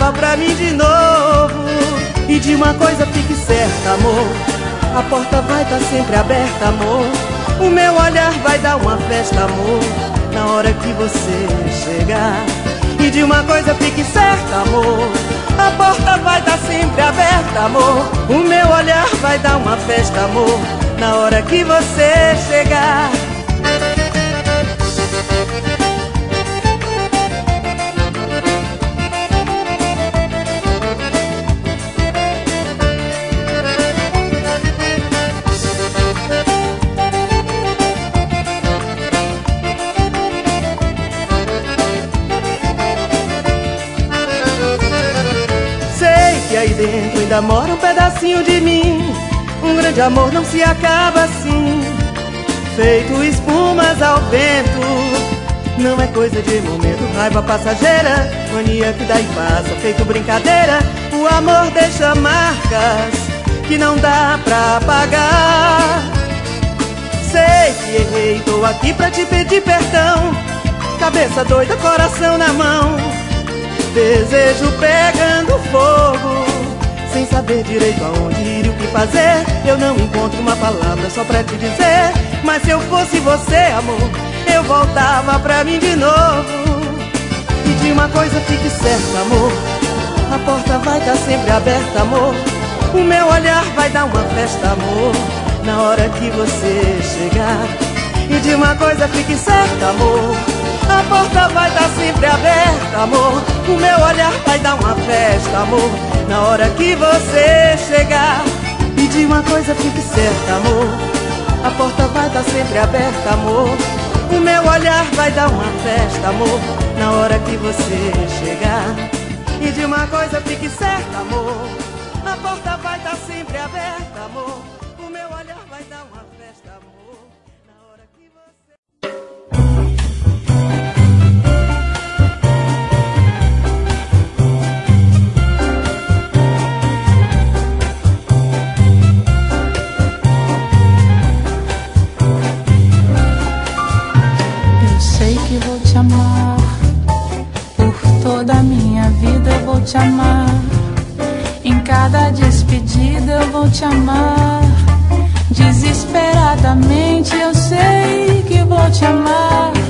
voltava pra mim de novo. E de uma coisa fique certa, amor, a porta vai estar sempre aberta, amor. O meu olhar vai dar uma festa, amor, na hora que você chegar. E de uma coisa fique certa, amor, a porta vai estar sempre aberta, amor. O meu olhar vai dar uma festa, amor, na hora que você chegar. E aí dentro ainda mora um pedacinho de mim. Um grande amor não se acaba assim, feito espumas ao vento. Não é coisa de momento, raiva passageira, mania que dá e passa, feito brincadeira. O amor deixa marcas que não dá pra apagar. Sei que errei, tô aqui pra te pedir perdão. Cabeça doida, coração na mão, desejo pegando fogo, sem saber direito aonde ir e o que fazer. Eu não encontro uma palavra só pra te dizer, mas se eu fosse você, amor, eu voltava pra mim de novo. E de uma coisa fique certa, amor, a porta vai estar sempre aberta, amor. O meu olhar vai dar uma festa, amor, na hora que você chegar. E de uma coisa fique certa, amor, a porta vai estar sempre aberta, amor. O meu olhar vai dar uma festa, amor, na hora que você chegar. E de uma coisa fique certa, amor, a porta vai estar sempre aberta, amor. O meu olhar vai dar uma festa, amor, na hora que você chegar. E de uma coisa fique certa, amor, a porta vai estar sempre aberta, amor. O meu olhar vai dar uma festa, amor, na hora que você... Vou te amar, por toda a minha vida eu vou te amar. Em cada despedida eu vou te amar. Desesperadamente eu sei que vou te amar.